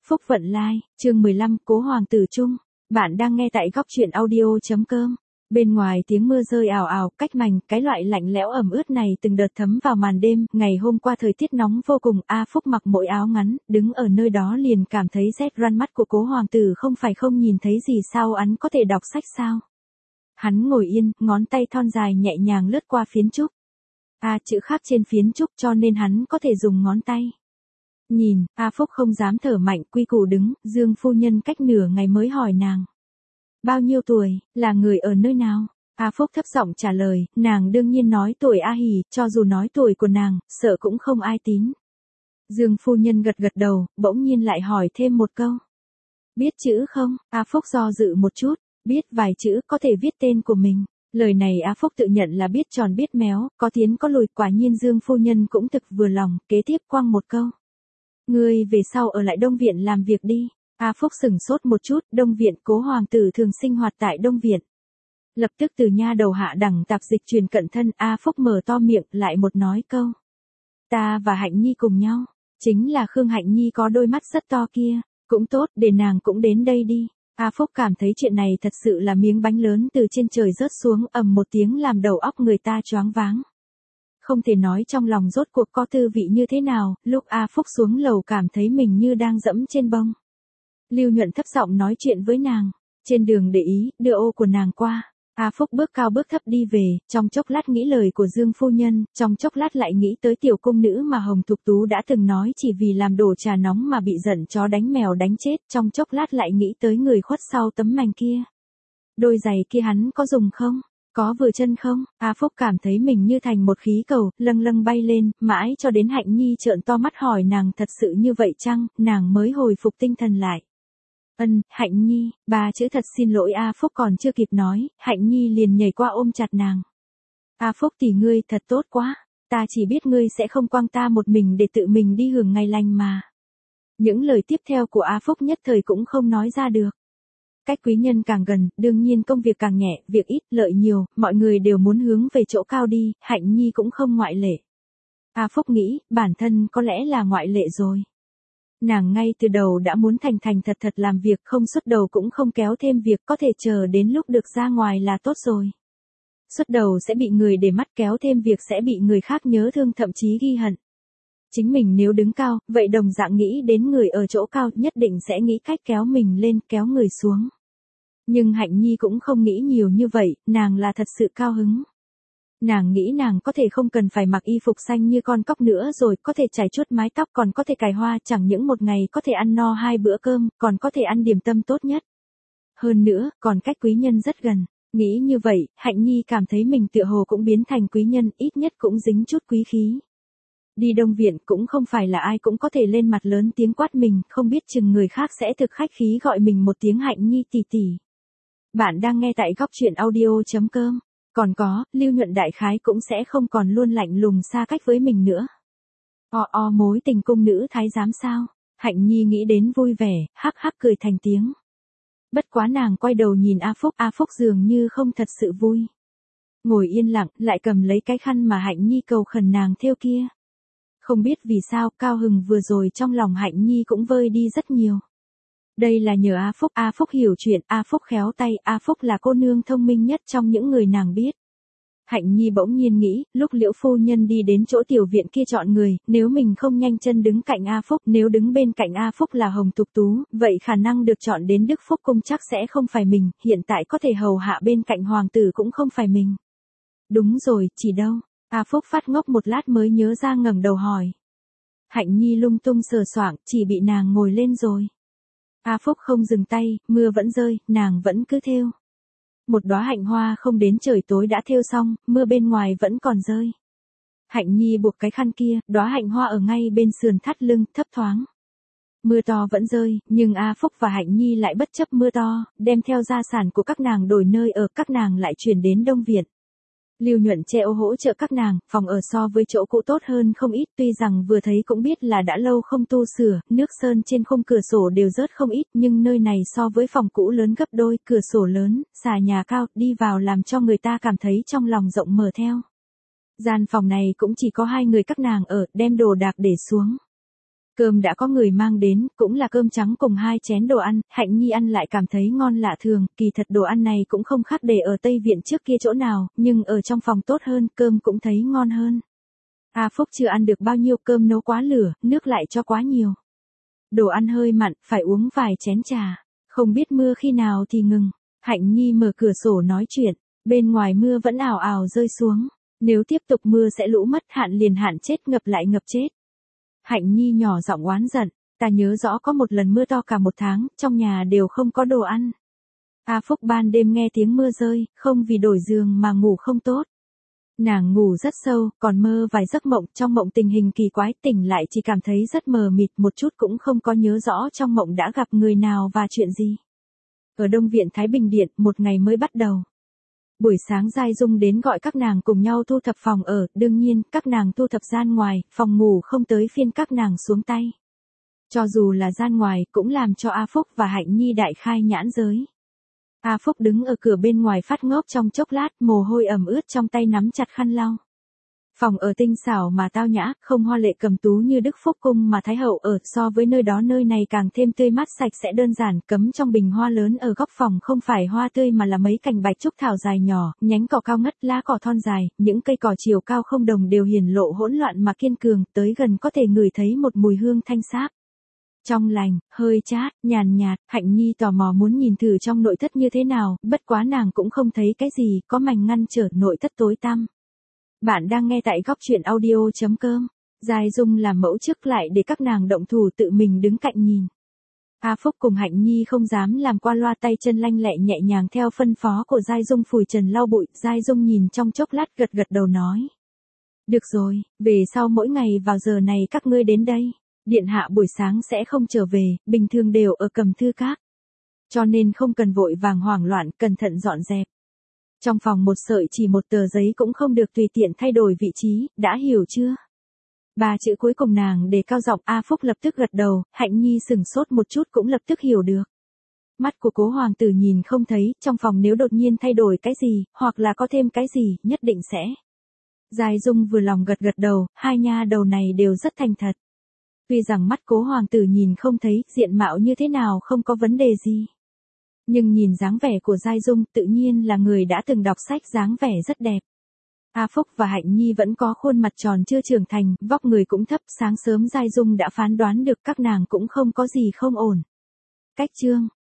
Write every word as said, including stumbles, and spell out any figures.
Phúc Vận Lai, chương mười lăm, Cố Hoàng tử Trung. Bạn đang nghe tại góc truyện audio.com. Bên ngoài tiếng mưa rơi ào ào, cách mành, cái loại lạnh lẽo ẩm ướt này từng đợt thấm vào màn đêm. Ngày hôm qua thời tiết nóng vô cùng, A Phúc mặc mỗi áo ngắn, đứng ở nơi đó liền cảm thấy rét run. Mắt của Cố Hoàng tử không phải không nhìn thấy gì sao, hắn có thể đọc sách sao? Hắn ngồi yên, ngón tay thon dài nhẹ nhàng lướt qua phiến trúc. A chữ khắc trên phiến trúc cho nên hắn có thể dùng ngón tay. Nhìn, A Phúc không dám thở mạnh, quy củ đứng, Dương phu nhân cách nửa ngày mới hỏi nàng. Bao nhiêu tuổi, là người ở nơi nào? A Phúc thấp giọng trả lời, nàng đương nhiên nói tuổi A Hỉ, cho dù nói tuổi của nàng, sợ cũng không ai tín. Dương phu nhân gật gật đầu, bỗng nhiên lại hỏi thêm một câu. Biết chữ không? A Phúc do dự một chút, biết vài chữ, có thể viết tên của mình. Lời này A Phúc tự nhận là biết tròn biết méo, có tiến có lùi, quả nhiên Dương phu nhân cũng thực vừa lòng, kế tiếp quăng một câu. Ngươi về sau ở lại Đông Viện làm việc đi. A Phúc sửng sốt một chút, Đông Viện, Cố Hoàng tử thường sinh hoạt tại Đông Viện. Lập tức từ nha đầu hạ đẳng tạp dịch truyền cận thân, A Phúc mở to miệng, lại một nói câu. Ta và Hạnh Nhi cùng nhau, chính là Khương Hạnh Nhi có đôi mắt rất to kia, cũng tốt, để nàng cũng đến đây đi. A Phúc cảm thấy chuyện này thật sự là miếng bánh lớn từ trên trời rớt xuống, ầm một tiếng làm đầu óc người ta choáng váng. Không thể nói trong lòng rốt cuộc có tư vị như thế nào, lúc A Phúc xuống lầu cảm thấy mình như đang dẫm trên bông. Lưu Nhuận thấp giọng nói chuyện với nàng, trên đường để ý, đưa ô của nàng qua. A Phúc bước cao bước thấp đi về, trong chốc lát nghĩ lời của Dương phu nhân, trong chốc lát lại nghĩ tới tiểu cung nữ mà Hồng Thục Tú đã từng nói chỉ vì làm đổ trà nóng mà bị giận chó đánh mèo đánh chết, trong chốc lát lại nghĩ tới người khuất sau tấm mành kia. Đôi giày kia hắn có dùng không? Có vừa chân không? A Phúc cảm thấy mình như thành một khí cầu, lâng lâng bay lên, mãi cho đến Hạnh Nhi trợn to mắt hỏi nàng thật sự như vậy chăng, nàng mới hồi phục tinh thần lại. Ân, Hạnh Nhi, ba chữ thật xin lỗi A Phúc còn chưa kịp nói, Hạnh Nhi liền nhảy qua ôm chặt nàng. A Phúc tỷ ngươi thật tốt quá, ta chỉ biết ngươi sẽ không quăng ta một mình để tự mình đi hưởng ngày lành mà. Những lời tiếp theo của A Phúc nhất thời cũng không nói ra được. Cách quý nhân càng gần, đương nhiên công việc càng nhẹ, việc ít, lợi nhiều, mọi người đều muốn hướng về chỗ cao đi, Hạnh Nhi cũng không ngoại lệ. A Phúc nghĩ, bản thân có lẽ là ngoại lệ rồi. Nàng ngay từ đầu đã muốn thành thành thật thật làm việc, không xuất đầu cũng không kéo thêm việc, có thể chờ đến lúc được ra ngoài là tốt rồi. Xuất đầu sẽ bị người để mắt, kéo thêm việc sẽ bị người khác nhớ thương, thậm chí ghi hận. Chính mình nếu đứng cao, vậy đồng dạng nghĩ đến người ở chỗ cao nhất định sẽ nghĩ cách kéo mình lên, kéo người xuống. Nhưng Hạnh Nhi cũng không nghĩ nhiều như vậy, nàng là thật sự cao hứng. Nàng nghĩ nàng có thể không cần phải mặc y phục xanh như con cóc nữa rồi, có thể chải chuốt mái tóc, còn có thể cài hoa, chẳng những một ngày có thể ăn no hai bữa cơm, còn có thể ăn điểm tâm tốt nhất. Hơn nữa, còn cách quý nhân rất gần. Nghĩ như vậy, Hạnh Nhi cảm thấy mình tựa hồ cũng biến thành quý nhân, ít nhất cũng dính chút quý khí. Đi Đông Viện cũng không phải là ai cũng có thể lên mặt lớn tiếng quát mình, không biết chừng người khác sẽ thực khách khí gọi mình một tiếng Hạnh Nhi tỷ tỷ. Bạn đang nghe tại góc truyện audio.com. Còn có, Lưu Nhuận đại khái cũng sẽ không còn luôn lạnh lùng xa cách với mình nữa. O o mối tình cung nữ thái giám sao? Hạnh Nhi nghĩ đến vui vẻ, hắc hắc cười thành tiếng. Bất quá nàng quay đầu nhìn A Phúc, A Phúc dường như không thật sự vui. Ngồi yên lặng, lại cầm lấy cái khăn mà Hạnh Nhi cầu khẩn nàng thêu kia. Không biết vì sao, cao hứng vừa rồi trong lòng Hạnh Nhi cũng vơi đi rất nhiều. Đây là nhờ A Phúc, A Phúc hiểu chuyện, A Phúc khéo tay, A Phúc là cô nương thông minh nhất trong những người nàng biết. Hạnh Nhi bỗng nhiên nghĩ, lúc Liễu phu nhân đi đến chỗ tiểu viện kia chọn người, nếu mình không nhanh chân đứng cạnh A Phúc, nếu đứng bên cạnh A Phúc là Hồng Thục Tú, vậy khả năng được chọn đến Đức Phúc cung chắc sẽ không phải mình, hiện tại có thể hầu hạ bên cạnh hoàng tử cũng không phải mình. Đúng rồi, chỉ đâu? A Phúc phát ngốc một lát mới nhớ ra ngẩng đầu hỏi. Hạnh Nhi lung tung sờ soạng, chỉ bị nàng ngồi lên rồi. A Phúc không dừng tay, mưa vẫn rơi, nàng vẫn cứ thêu. Một đóa hạnh hoa không đến trời tối đã thêu xong, mưa bên ngoài vẫn còn rơi. Hạnh Nhi buộc cái khăn kia, đóa hạnh hoa ở ngay bên sườn thắt lưng, thấp thoáng. Mưa to vẫn rơi, nhưng A Phúc và Hạnh Nhi lại bất chấp mưa to, đem theo gia sản của các nàng đổi nơi ở, các nàng lại chuyển đến Đông Viện. Lưu Nhuận che ô hỗ trợ các nàng, phòng ở so với chỗ cũ tốt hơn không ít, tuy rằng vừa thấy cũng biết là đã lâu không tu sửa, nước sơn trên khung cửa sổ đều rớt không ít, nhưng nơi này so với phòng cũ lớn gấp đôi, cửa sổ lớn, xà nhà cao, đi vào làm cho người ta cảm thấy trong lòng rộng mở theo. Gian phòng này cũng chỉ có hai người các nàng ở, đem đồ đạc để xuống. Cơm đã có người mang đến, cũng là cơm trắng cùng hai chén đồ ăn, Hạnh Nhi ăn lại cảm thấy ngon lạ thường, kỳ thật đồ ăn này cũng không khác để ở Tây Viện trước kia chỗ nào, nhưng ở trong phòng tốt hơn, cơm cũng thấy ngon hơn. A Phúc chưa ăn được bao nhiêu, cơm nấu quá lửa, nước lại cho quá nhiều. Đồ ăn hơi mặn, phải uống vài chén trà. Không biết mưa khi nào thì ngừng. Hạnh Nhi mở cửa sổ nói chuyện, bên ngoài mưa vẫn ào ào rơi xuống. Nếu tiếp tục mưa sẽ lũ mất, hạn liền hạn chết, ngập lại ngập chết. Hạnh Nhi nhỏ giọng oán giận, ta nhớ rõ có một lần mưa to cả một tháng, trong nhà đều không có đồ ăn. A Phúc ban đêm nghe tiếng mưa rơi, không vì đổi giường mà ngủ không tốt. Nàng ngủ rất sâu, còn mơ vài giấc mộng, trong mộng tình hình kỳ quái, tỉnh lại chỉ cảm thấy rất mờ mịt, một chút cũng không có nhớ rõ trong mộng đã gặp người nào và chuyện gì. Ở Đông Viện Thái Bình Điện, một ngày mới bắt đầu. Buổi sáng Giai Dung đến gọi các nàng cùng nhau thu thập phòng ở, đương nhiên, các nàng thu thập gian ngoài, phòng ngủ không tới phiên các nàng xuống tay. Cho dù là gian ngoài, cũng làm cho A Phúc và Hạnh Nhi đại khai nhãn giới. A Phúc đứng ở cửa bên ngoài phát ngốc trong chốc lát, mồ hôi ẩm ướt trong tay nắm chặt khăn lau. Phòng ở tinh xảo mà tao nhã, không hoa lệ cầm tú như Đức Phúc Cung mà Thái Hậu ở, so với nơi đó nơi này càng thêm tươi mát sạch sẽ đơn giản, cấm trong bình hoa lớn ở góc phòng không phải hoa tươi mà là mấy cành bạch trúc thảo dài nhỏ, nhánh cỏ cao ngất, lá cỏ thon dài, những cây cỏ chiều cao không đồng đều hiển lộ hỗn loạn mà kiên cường, tới gần có thể ngửi thấy một mùi hương thanh sáp. Trong lành, hơi chát, nhàn nhạt, Hạnh Nhi tò mò muốn nhìn thử trong nội thất như thế nào, bất quá nàng cũng không thấy cái gì, có mảnh ngăn trở nội thất tối tăm. Bạn đang nghe tại góc chuyện audio chấm com. Giai Dung làm mẫu trước lại để các nàng động thủ tự mình đứng cạnh nhìn. A Phúc cùng Hạnh Nhi không dám làm qua loa, tay chân lanh lẹ nhẹ nhàng theo phân phó của Giai Dung phủi trần lau bụi. Giai Dung nhìn trong chốc lát gật gật đầu nói. Được rồi, về sau mỗi ngày vào giờ này các ngươi đến đây. Điện hạ buổi sáng sẽ không trở về, bình thường đều ở Cầm Thư Các. Cho nên không cần vội vàng hoảng loạn, cẩn thận dọn dẹp. Trong phòng một sợi chỉ một tờ giấy cũng không được tùy tiện thay đổi vị trí, đã hiểu chưa? Ba chữ cuối cùng nàng để cao giọng. A Phúc lập tức gật đầu, Hạnh Nhi sửng sốt một chút cũng lập tức hiểu được. Mắt của cố hoàng tử nhìn không thấy, trong phòng nếu đột nhiên thay đổi cái gì, hoặc là có thêm cái gì, nhất định sẽ. Giai Dung vừa lòng gật gật đầu, hai nha đầu này đều rất thành thật. Tuy rằng mắt cố hoàng tử nhìn không thấy, diện mạo như thế nào không có vấn đề gì. Nhưng nhìn dáng vẻ của Giai Dung tự nhiên là người đã từng đọc sách, dáng vẻ rất đẹp. A Phúc và Hạnh Nhi vẫn có khuôn mặt tròn chưa trưởng thành, vóc người cũng thấp, sáng sớm Giai Dung đã phán đoán được các nàng cũng không có gì không ổn. Cách chương